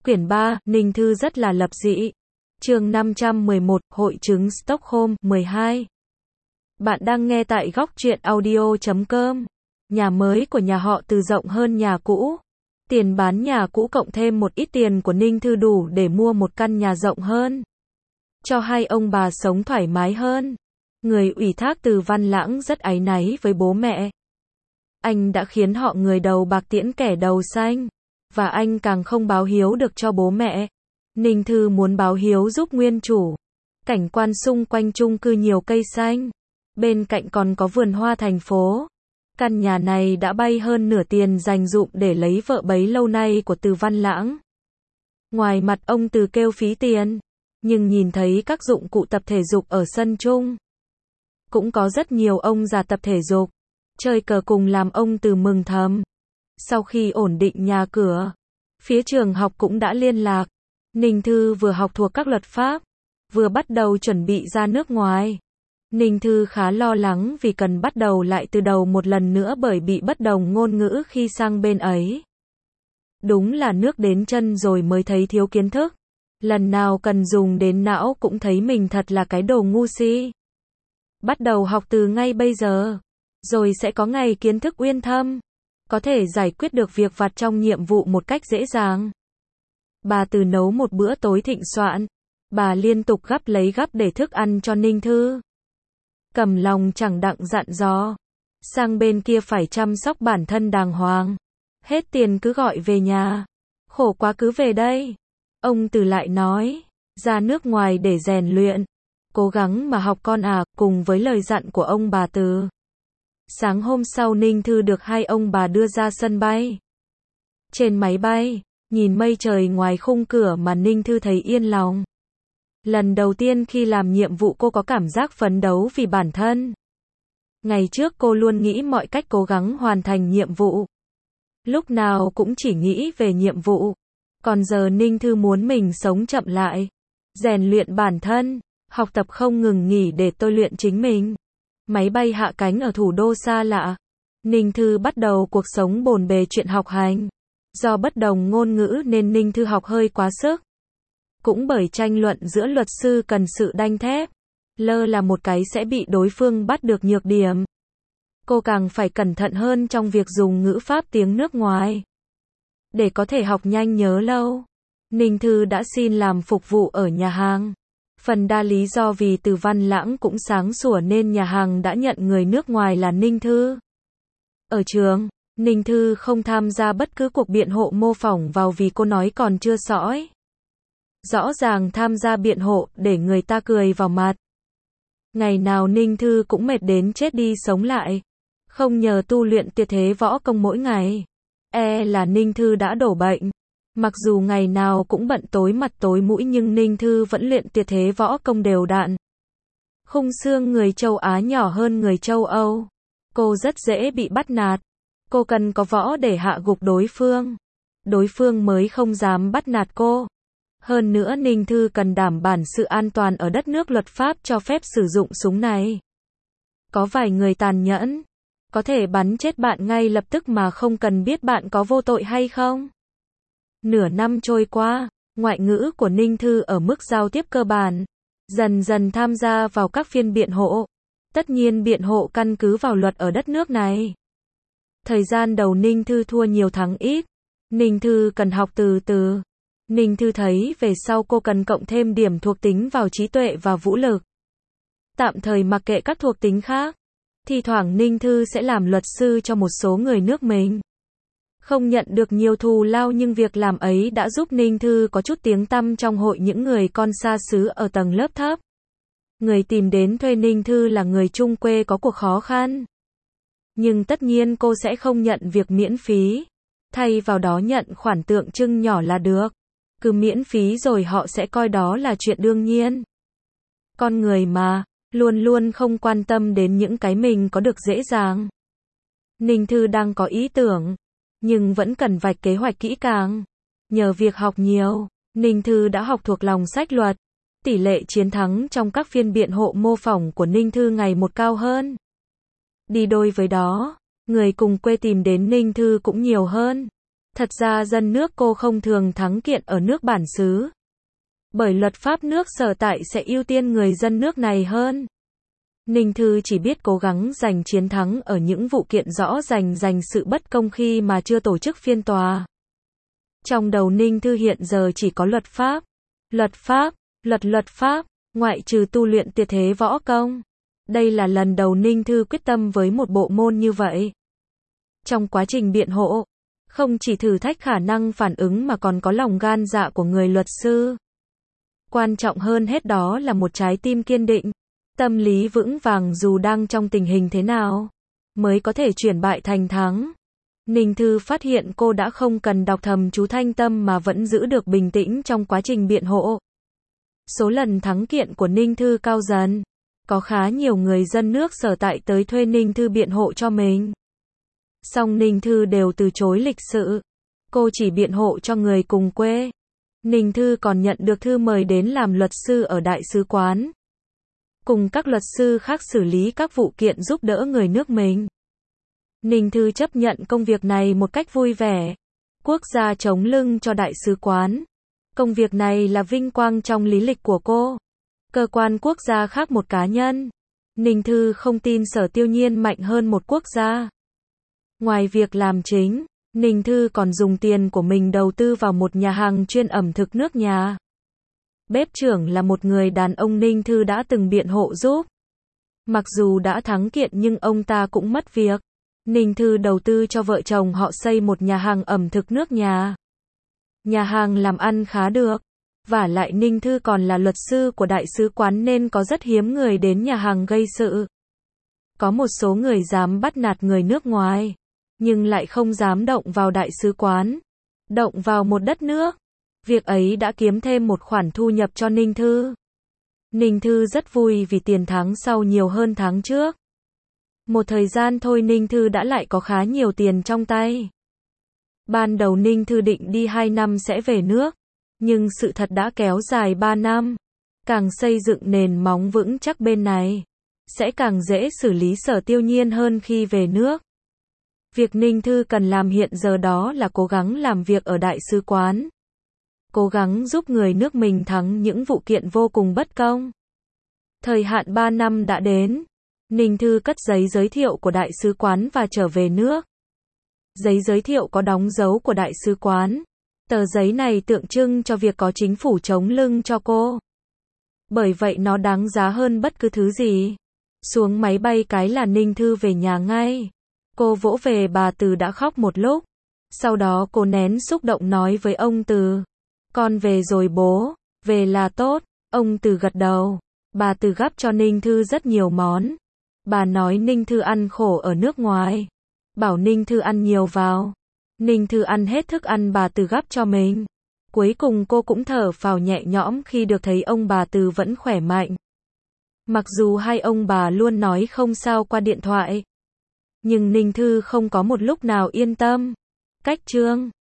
Quyển 3, Ninh Thư rất là lập dị. Chương 511, Hội chứng Stockholm, 12. Bạn đang nghe tại góc truyện audio.com. Nhà mới của nhà họ Từ rộng hơn nhà cũ. Tiền bán nhà cũ cộng thêm một ít tiền của Ninh Thư đủ để mua một căn nhà rộng hơn. Cho hai ông bà sống thoải mái hơn. Người ủy thác Từ Văn Lãng rất áy náy với bố mẹ. Anh đã khiến họ người đầu bạc tiễn kẻ đầu xanh. Và anh càng không báo hiếu được cho bố mẹ. Ninh Thư muốn báo hiếu giúp nguyên chủ. Cảnh quan xung quanh chung cư nhiều cây xanh. Bên cạnh còn có vườn hoa thành phố. Căn nhà này đã bay hơn nửa tiền dành dụm để lấy vợ bấy lâu nay của Từ Văn Lãng. Ngoài mặt ông Từ kêu phí tiền. Nhưng nhìn thấy các dụng cụ tập thể dục ở sân chung. Cũng có rất nhiều ông già tập thể dục. Chơi cờ cùng làm ông Từ mừng thầm. Sau khi ổn định nhà cửa, phía trường học cũng đã liên lạc. Ninh Thư vừa học thuộc các luật pháp, vừa bắt đầu chuẩn bị ra nước ngoài. Ninh Thư khá lo lắng vì cần bắt đầu lại từ đầu một lần nữa bởi bị bất đồng ngôn ngữ khi sang bên ấy. Đúng là nước đến chân rồi mới thấy thiếu kiến thức. Lần nào cần dùng đến não cũng thấy mình thật là cái đồ ngu si. Bắt đầu học từ ngay bây giờ, rồi sẽ có ngày kiến thức uyên thâm. Có thể giải quyết được việc vặt trong nhiệm vụ một cách dễ dàng. Bà Từ nấu một bữa tối thịnh soạn. Bà liên tục gắp lấy gắp để thức ăn cho Ninh Thư. Cầm lòng chẳng đặng dặn dò. Sang bên kia phải chăm sóc bản thân đàng hoàng. Hết tiền cứ gọi về nhà. Khổ quá cứ về đây. Ông Từ lại nói. Ra nước ngoài để rèn luyện. Cố gắng mà học con à, cùng với lời dặn của ông bà Từ. Sáng hôm sau Ninh Thư được hai ông bà đưa ra sân bay. Trên máy bay, nhìn mây trời ngoài khung cửa mà Ninh Thư thấy yên lòng. Lần đầu tiên khi làm nhiệm vụ cô có cảm giác phấn đấu vì bản thân. Ngày trước cô luôn nghĩ mọi cách cố gắng hoàn thành nhiệm vụ. Lúc nào cũng chỉ nghĩ về nhiệm vụ. Còn giờ Ninh Thư muốn mình sống chậm lại. Rèn luyện bản thân, học tập không ngừng nghỉ để tôi luyện chính mình. Máy bay hạ cánh ở thủ đô xa lạ. Ninh Thư bắt đầu cuộc sống bồn bề chuyện học hành. Do bất đồng ngôn ngữ nên Ninh Thư học hơi quá sức. Cũng bởi tranh luận giữa luật sư cần sự đanh thép. Lơ là một cái sẽ bị đối phương bắt được nhược điểm. Cô càng phải cẩn thận hơn trong việc dùng ngữ pháp tiếng nước ngoài. Để có thể học nhanh nhớ lâu, Ninh Thư đã xin làm phục vụ ở nhà hàng. Phần đa lý do vì Từ Văn Lãng cũng sáng sủa nên nhà hàng đã nhận người nước ngoài là Ninh Thư. Ở trường, Ninh Thư không tham gia bất cứ cuộc biện hộ mô phỏng vào vì cô nói còn chưa sõi. Rõ ràng tham gia biện hộ để người ta cười vào mặt. Ngày nào Ninh Thư cũng mệt đến chết đi sống lại. Không nhờ tu luyện tuyệt thế võ công mỗi ngày. Là Ninh Thư đã đổ bệnh. Mặc dù ngày nào cũng bận tối mặt tối mũi nhưng Ninh Thư vẫn luyện tuyệt thế võ công đều đặn. Khung xương người châu Á nhỏ hơn người châu Âu. Cô rất dễ bị bắt nạt. Cô cần có võ để hạ gục đối phương. Đối phương mới không dám bắt nạt cô. Hơn nữa Ninh Thư cần đảm bản sự an toàn ở đất nước luật pháp cho phép sử dụng súng này. Có vài người tàn nhẫn. Có thể bắn chết bạn ngay lập tức mà không cần biết bạn có vô tội hay không. Nửa năm trôi qua, ngoại ngữ của Ninh Thư ở mức giao tiếp cơ bản. Dần dần tham gia vào các phiên biện hộ. Tất nhiên biện hộ căn cứ vào luật ở đất nước này. Thời gian đầu Ninh Thư thua nhiều thắng ít. Ninh Thư cần học từ từ. Ninh Thư thấy về sau cô cần cộng thêm điểm thuộc tính vào trí tuệ và vũ lực. Tạm thời mặc kệ các thuộc tính khác. Thi thoảng Ninh Thư sẽ làm luật sư cho một số người nước mình. Không nhận được nhiều thù lao nhưng việc làm ấy đã giúp Ninh Thư có chút tiếng tăm trong hội những người con xa xứ ở tầng lớp thấp. Người tìm đến thuê Ninh Thư là người chung quê có cuộc khó khăn. Nhưng tất nhiên cô sẽ không nhận việc miễn phí. Thay vào đó nhận khoản tượng trưng nhỏ là được. Cứ miễn phí rồi họ sẽ coi đó là chuyện đương nhiên. Con người mà, luôn luôn không quan tâm đến những cái mình có được dễ dàng. Ninh Thư đang có ý tưởng. Nhưng vẫn cần vạch kế hoạch kỹ càng. Nhờ việc học nhiều, Ninh Thư đã học thuộc lòng sách luật. Tỷ lệ chiến thắng trong các phiên biện hộ mô phỏng của Ninh Thư ngày một cao hơn. Đi đôi với đó, người cùng quê tìm đến Ninh Thư cũng nhiều hơn. Thật ra dân nước cô không thường thắng kiện ở nước bản xứ. Bởi luật pháp nước sở tại sẽ ưu tiên người dân nước này hơn. Ninh Thư chỉ biết cố gắng giành chiến thắng ở những vụ kiện rõ rành giành sự bất công khi mà chưa tổ chức phiên tòa. Trong đầu Ninh Thư hiện giờ chỉ có luật pháp, luật pháp, ngoại trừ tu luyện tuyệt thế võ công. Đây là lần đầu Ninh Thư quyết tâm với một bộ môn như vậy. Trong quá trình biện hộ, không chỉ thử thách khả năng phản ứng mà còn có lòng gan dạ của người luật sư. Quan trọng hơn hết đó là một trái tim kiên định, tâm lý vững vàng dù đang trong tình hình thế nào, mới có thể chuyển bại thành thắng. Ninh Thư phát hiện cô đã không cần đọc thầm chú thanh tâm mà vẫn giữ được bình tĩnh trong quá trình biện hộ. Số lần thắng kiện của Ninh Thư cao dần. Có khá nhiều người dân nước sở tại tới thuê Ninh Thư biện hộ cho mình. Song Ninh Thư đều từ chối lịch sự. Cô chỉ biện hộ cho người cùng quê. Ninh Thư còn nhận được thư mời đến làm luật sư ở đại sứ quán. Cùng các luật sư khác xử lý các vụ kiện giúp đỡ người nước mình. Ninh Thư chấp nhận công việc này một cách vui vẻ. Quốc gia chống lưng cho đại sứ quán. Công việc này là vinh quang trong lý lịch của cô. Cơ quan quốc gia khác một cá nhân. Ninh Thư không tin Sở Tiêu Nhiên mạnh hơn một quốc gia. Ngoài việc làm chính, Ninh Thư còn dùng tiền của mình đầu tư vào một nhà hàng chuyên ẩm thực nước nhà. Bếp trưởng là một người đàn ông Ninh Thư đã từng biện hộ giúp. Mặc dù đã thắng kiện nhưng ông ta cũng mất việc. Ninh Thư đầu tư cho vợ chồng họ xây một nhà hàng ẩm thực nước nhà. Nhà hàng làm ăn khá được. Vả lại Ninh Thư còn là luật sư của đại sứ quán nên có rất hiếm người đến nhà hàng gây sự. Có một số người dám bắt nạt người nước ngoài, nhưng lại không dám động vào đại sứ quán, động vào một đất nước. Việc ấy đã kiếm thêm một khoản thu nhập cho Ninh Thư. Ninh Thư rất vui vì tiền tháng sau nhiều hơn tháng trước. Một thời gian thôi Ninh Thư đã lại có khá nhiều tiền trong tay. Ban đầu Ninh Thư định đi 2 năm sẽ về nước. Nhưng sự thật đã kéo dài 3 năm. Càng xây dựng nền móng vững chắc bên này, sẽ càng dễ xử lý Sở Tiêu Nhiên hơn khi về nước. Việc Ninh Thư cần làm hiện giờ đó là cố gắng làm việc ở đại sứ quán. Cố gắng giúp người nước mình thắng những vụ kiện vô cùng bất công. Thời hạn 3 năm đã đến. Ninh Thư cất giấy giới thiệu của đại sứ quán và trở về nước. Giấy giới thiệu có đóng dấu của đại sứ quán. Tờ giấy này tượng trưng cho việc có chính phủ chống lưng cho cô. Bởi vậy nó đáng giá hơn bất cứ thứ gì. Xuống máy bay cái là Ninh Thư về nhà ngay. Cô vỗ về bà Từ đã khóc một lúc. Sau đó cô nén xúc động nói với ông Từ. Con về rồi bố, về là tốt. Ông Từ gật đầu. Bà Từ gắp cho Ninh Thư rất nhiều món. Bà nói Ninh Thư ăn khổ ở nước ngoài. Bảo Ninh Thư ăn nhiều vào. Ninh Thư ăn hết thức ăn bà Từ gắp cho mình. Cuối cùng cô cũng thở phào nhẹ nhõm khi được thấy ông bà Từ vẫn khỏe mạnh. Mặc dù hai ông bà luôn nói không sao qua điện thoại. Nhưng Ninh Thư không có một lúc nào yên tâm. Cách chương